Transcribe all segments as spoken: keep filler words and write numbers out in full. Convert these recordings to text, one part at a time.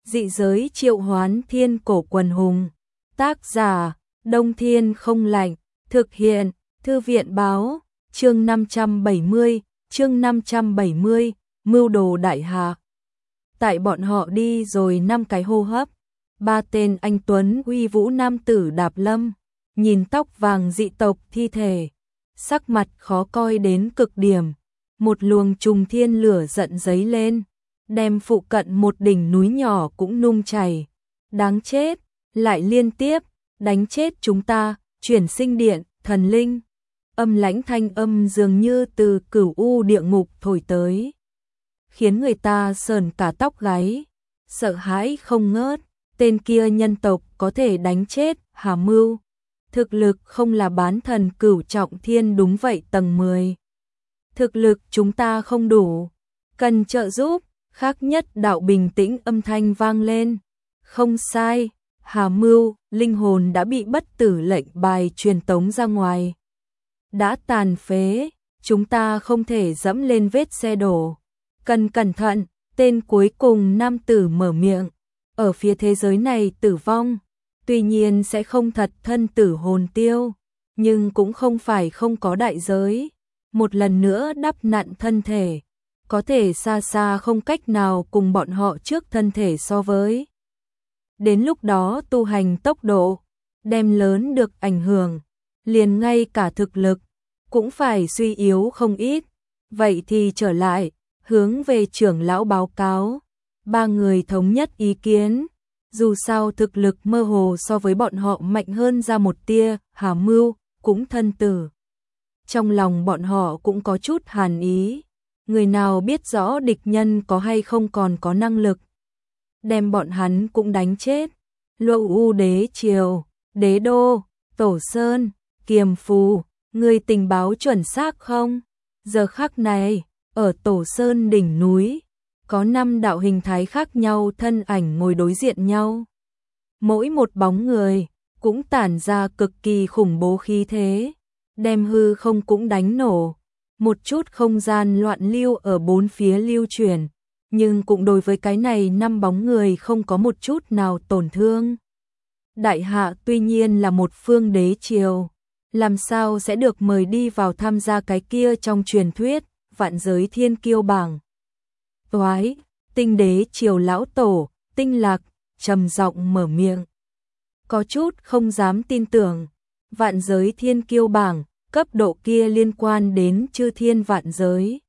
Dị giới triệu hoán thiên cổ quần hùng. Tác giả, Đông Thiên không lạnh. Thực hiện, Thư viện báo, chương năm trăm bảy mươi, chương năm trăm bảy mươi, mưu đồ đại hạ. Tại bọn họ đi rồi năm cái hô hấp, ba tên anh tuấn uy vũ nam tử đạp lâm, nhìn tóc vàng dị tộc thi thể, sắc mặt khó coi đến cực điểm, một luồng trùng thiên lửa giận dấy lên, đem phụ cận một đỉnh núi nhỏ cũng nung chảy. Đáng chết, lại liên tiếp đánh chết chúng ta. Chuyển sinh điện, thần linh. Âm lãnh thanh âm dường như từ cửu u địa ngục thổi tới, khiến người ta sờn cả tóc gáy, sợ hãi không ngớt. Tên kia nhân tộc có thể đánh chết Hà Mưu, thực lực không là bán thần cửu trọng thiên, đúng vậy, tầng mười. Thực lực chúng ta không đủ, cần trợ giúp. Khác nhất đạo bình tĩnh âm thanh vang lên. Không sai, Hà Mưu, linh hồn đã bị bất tử lệnh bài truyền tống ra ngoài, đã tàn phế, chúng ta không thể dẫm lên vết xe đổ. Cần cẩn thận. Tên cuối cùng nam tử mở miệng. Ở phía thế giới này tử vong, tuy nhiên sẽ không thật thân tử hồn tiêu, nhưng cũng không phải không có đại giới. Một lần nữa đắp nặn thân thể, có thể xa xa không cách nào cùng bọn họ trước thân thể so với. Đến lúc đó tu hành tốc độ đem lớn được ảnh hưởng, liền ngay cả thực lực cũng phải suy yếu không ít. Vậy thì trở lại, hướng về trưởng lão báo cáo. Ba người thống nhất ý kiến, dù sao thực lực mơ hồ so với bọn họ mạnh hơn ra một tia. Hà Mưu cũng thân tử, trong lòng bọn họ cũng có chút hàn ý. Người nào biết rõ địch nhân có hay không còn có năng lực đem bọn hắn cũng đánh chết. Luân U đế triều, đế đô, Tổ Sơn, Kiềm Phù, người tình báo chuẩn xác không? Giờ khắc này, ở Tổ Sơn đỉnh núi, có năm đạo hình thái khác nhau thân ảnh ngồi đối diện nhau. Mỗi một bóng người cũng tản ra cực kỳ khủng bố khí thế, đem hư không cũng đánh nổ. Một chút không gian loạn lưu ở bốn phía lưu chuyển, nhưng cũng đối với cái này năm bóng người không có một chút nào tổn thương. Đại hạ tuy nhiên là một phương đế triều, làm sao sẽ được mời đi vào tham gia cái kia trong truyền thuyết vạn giới thiên kiêu bảng. Toái, Tinh đế triều lão tổ, Tinh Lạc, trầm giọng mở miệng. Có chút không dám tin tưởng, vạn giới thiên kiêu bảng, cấp độ kia liên quan đến chư thiên vạn giới.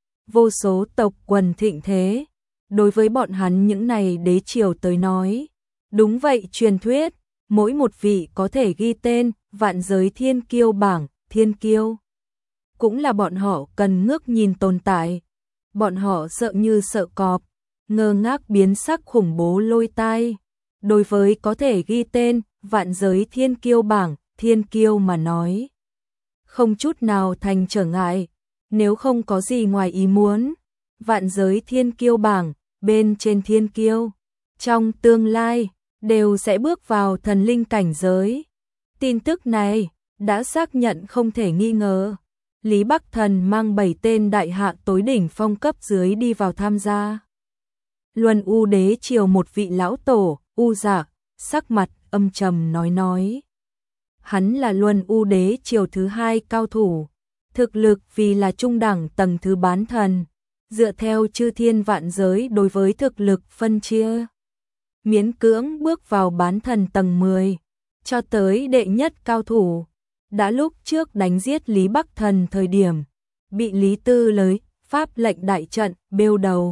Vô số tộc quần thịnh thế, đối với bọn hắn những này đế triều tới nói. Đúng vậy, truyền thuyết, mỗi một vị có thể ghi tên vạn giới thiên kiêu bảng, thiên kiêu. Cũng là bọn họ cần ngước nhìn tồn tại. Bọn họ sợ như sợ cọp, ngơ ngác biến sắc khủng bố lôi tai. Đối với có thể ghi tên vạn giới thiên kiêu bảng, thiên kiêu mà nói, không chút nào thành trở ngại. Nếu không có gì ngoài ý muốn, vạn giới thiên kiêu bảng, bên trên thiên kiêu, trong tương lai, đều sẽ bước vào thần linh cảnh giới. Tin tức này đã xác nhận không thể nghi ngờ. Lý Bắc Thần mang bảy tên đại hạ tối đỉnh phong cấp dưới đi vào tham gia. Luân U đế triều một vị lão tổ, U Dạ, sắc mặt âm trầm nói nói. Hắn là Luân U đế triều thứ hai cao thủ, thực lực vì là trung đẳng tầng thứ bán thần, dựa theo chư thiên vạn giới đối với thực lực phân chia, miễn cưỡng bước vào bán thần tầng mười, cho tới đệ nhất cao thủ. Đã lúc trước đánh giết Lý Bắc Thần thời điểm, bị Lý Tư lấy pháp lệnh đại trận bêu đầu,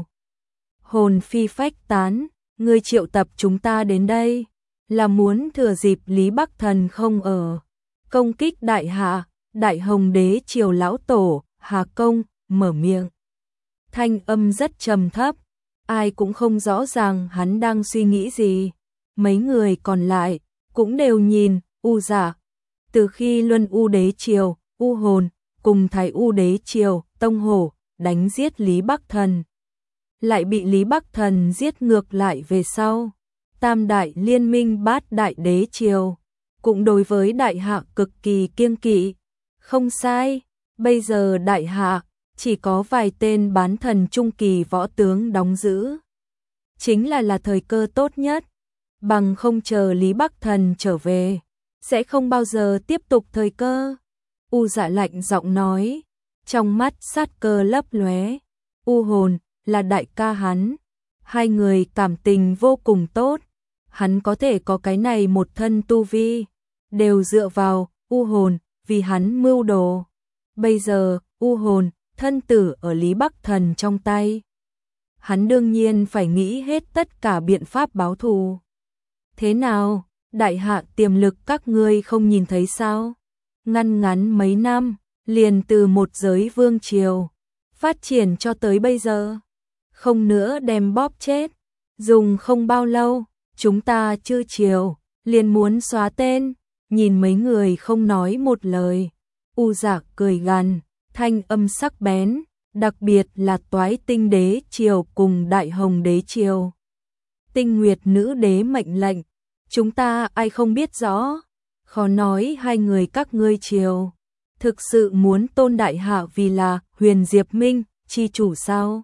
hồn phi phách tán. Ngươi triệu tập chúng ta đến đây là muốn thừa dịp Lý Bắc Thần không ở, công kích đại hạ. Đại Hồng đế triều lão tổ Hà Công mở miệng, thanh âm rất trầm thấp, ai cũng không rõ ràng hắn đang suy nghĩ gì. Mấy người còn lại cũng đều nhìn U Dạ. Từ khi Luân U đế triều, U Hồn cùng Thái U đế triều, Tông Hổ đánh giết Lý Bắc Thần, lại bị Lý Bắc Thần giết ngược lại về sau, Tam đại liên minh bát đại đế triều cũng đối với đại hạ cực kỳ kiêng kỵ. Không sai, bây giờ đại hạ chỉ có vài tên bán thần trung kỳ võ tướng đóng giữ. chính là là thời cơ tốt nhất, bằng không chờ Lý Bắc Thần trở về, sẽ không bao giờ tiếp tục thời cơ. U Dạ lạnh giọng nói, trong mắt sát cơ lấp lóe. U Hồn là đại ca hắn, hai người cảm tình vô cùng tốt, hắn có thể có cái này một thân tu vi, đều dựa vào U Hồn vì hắn mưu đồ. Bây giờ, U Hồn thân tử ở Lý Bắc Thần trong tay, hắn đương nhiên phải nghĩ hết tất cả biện pháp báo thù. Thế nào, đại hạ tiềm lực các ngươi không nhìn thấy sao? Ngăn ngắn mấy năm, liền từ một giới vương triều, phát triển cho tới bây giờ, không nữa đem bóp chết. Dùng không bao lâu, chúng ta chư triều, liền muốn xóa tên, nhìn mấy người không nói một lời. U Dạ cười gằn, thanh âm sắc bén, đặc biệt là Toái Tinh Đế triều cùng Đại Hồng Đế triều. Tinh Nguyệt Nữ Đế mệnh lệnh, chúng ta ai không biết rõ, khó nói hai người các ngươi triều thực sự muốn tôn đại hạ vì là Huyền Diệp Minh chi chủ sao?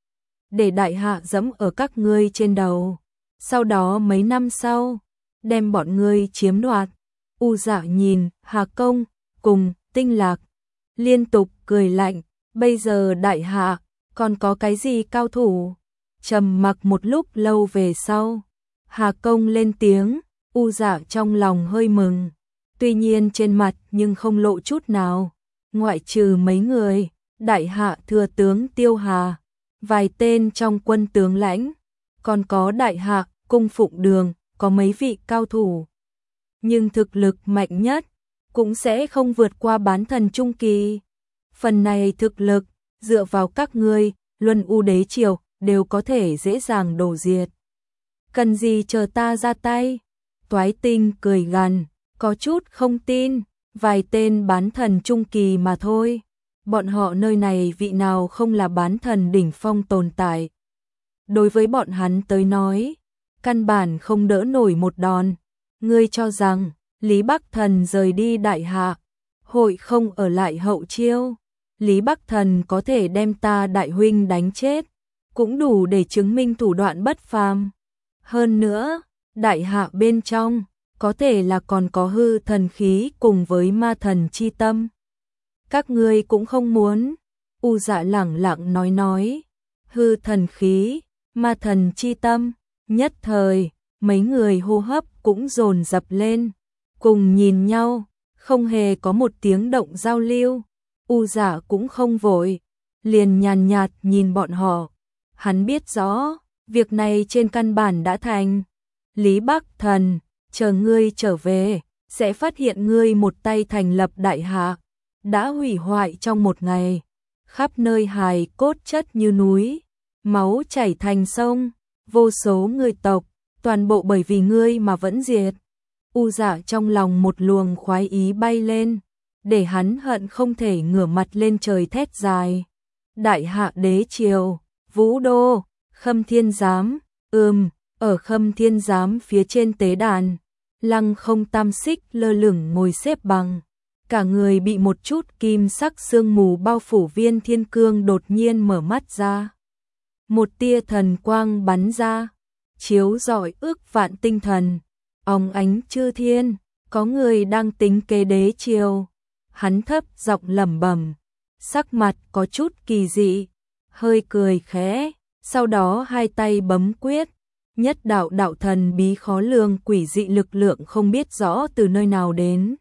Để đại hạ dẫm ở các ngươi trên đầu, sau đó mấy năm sau đem bọn ngươi chiếm đoạt. U Dạ nhìn Hà Công cùng Tinh Lạc, liên tục cười lạnh, bây giờ đại hạ còn có cái gì cao thủ? Trầm mặc một lúc lâu về sau, Hà Công lên tiếng. U Dạ trong lòng hơi mừng, tuy nhiên trên mặt nhưng không lộ chút nào, ngoại trừ mấy người, đại hạ thừa tướng Tiêu Hà, vài tên trong quân tướng lãnh, còn có đại hạ cung phụng đường, có mấy vị cao thủ. Nhưng thực lực mạnh nhất, cũng sẽ không vượt qua bán thần trung kỳ. Phần này thực lực, dựa vào các ngươi, Luân U Đế triều, đều có thể dễ dàng đổ diệt. Cần gì chờ ta ra tay? Toái Tinh cười gằn, có chút không tin, vài tên bán thần trung kỳ mà thôi. Bọn họ nơi này vị nào không là bán thần đỉnh phong tồn tại. Đối với bọn hắn tới nói, căn bản không đỡ nổi một đòn. Ngươi cho rằng, Lý Bắc Thần rời đi đại hạ, hội không ở lại hậu chiêu. Lý Bắc Thần có thể đem ta đại huynh đánh chết, cũng đủ để chứng minh thủ đoạn bất phàm. Hơn nữa, đại hạ bên trong, có thể là còn có hư thần khí cùng với ma thần chi tâm. Các ngươi cũng không muốn. U Dạ lẳng lặng nói nói, hư thần khí, ma thần chi tâm. Nhất thời, mấy người hô hấp cũng dồn dập lên, cùng nhìn nhau, không hề có một tiếng động giao lưu. U Dạ cũng không vội, liền nhàn nhạt nhìn bọn họ. Hắn biết rõ, việc này trên căn bản đã thành. Lý Bắc Thần, chờ ngươi trở về, sẽ phát hiện ngươi một tay thành lập đại hạ, đã hủy hoại trong một ngày. Khắp nơi hài cốt chất như núi, máu chảy thành sông, vô số người tộc, toàn bộ bởi vì ngươi mà vẫn diệt. U Dạ trong lòng một luồng khoái ý bay lên, để hắn hận không thể ngửa mặt lên trời thét dài. Đại hạ đế triều, Vũ Đô, Khâm Thiên Giám, ừm, ở Khâm Thiên Giám phía trên tế đàn, Lăng Không Tam Xích lơ lửng ngồi xếp bằng. Cả người bị một chút kim sắc sương mù bao phủ. Viên Thiên Cương đột nhiên mở mắt ra. Một tia thần quang bắn ra, chiếu rọi ước vạn tinh thần, óng ánh chư thiên, có người đang tính kế đế triều. Hắn thấp giọng lẩm bẩm, sắc mặt có chút kỳ dị, hơi cười khẽ, sau đó hai tay bấm quyết, nhất đạo đạo thần bí khó lường quỷ dị lực lượng không biết rõ từ nơi nào đến,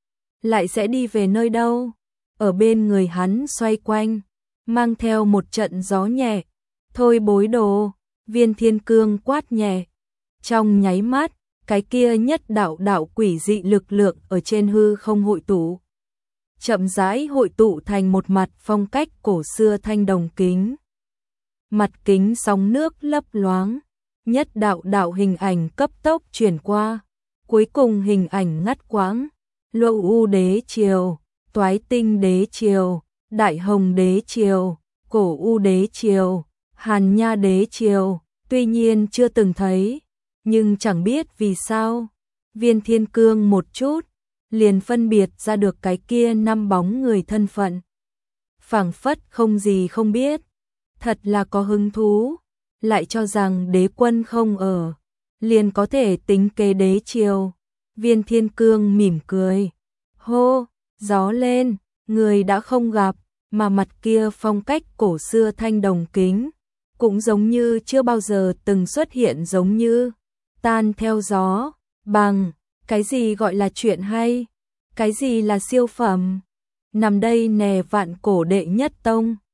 lại sẽ đi về nơi đâu, ở bên người hắn xoay quanh, mang theo một trận gió nhẹ. Thôi bối đồ, Viên Thiên Cương quát nhẹ. Trong nháy mắt, cái kia nhất đạo đạo quỷ dị lực lượng ở trên hư không hội tụ. Chậm rãi hội tụ thành một mặt phong cách cổ xưa thanh đồng kính. Mặt kính sóng nước lấp loáng, nhất đạo đạo hình ảnh cấp tốc chuyển qua, cuối cùng hình ảnh ngắt quãng. Luân U Đế triều, Toái Tinh Đế triều, Đại Hồng Đế triều, Cổ U Đế triều, Hàn Nha Đế triều, tuy nhiên chưa từng thấy, nhưng chẳng biết vì sao, Viên Thiên Cương một chút liền phân biệt ra được cái kia năm bóng người thân phận. Phảng phất không gì không biết, thật là có hứng thú. lại cho rằng đế quân không ở, liền có thể tính kế đế triều. Viên Thiên Cương mỉm cười, hô, gió lên, người đã không gặp, mà mặt kia phong cách cổ xưa thanh đồng kính, cũng giống như chưa bao giờ từng xuất hiện, giống như tan theo gió. Bằng, cái gì gọi là chuyện hay? Cái gì là siêu phẩm? Nằm đây nè, vạn cổ đệ nhất tông.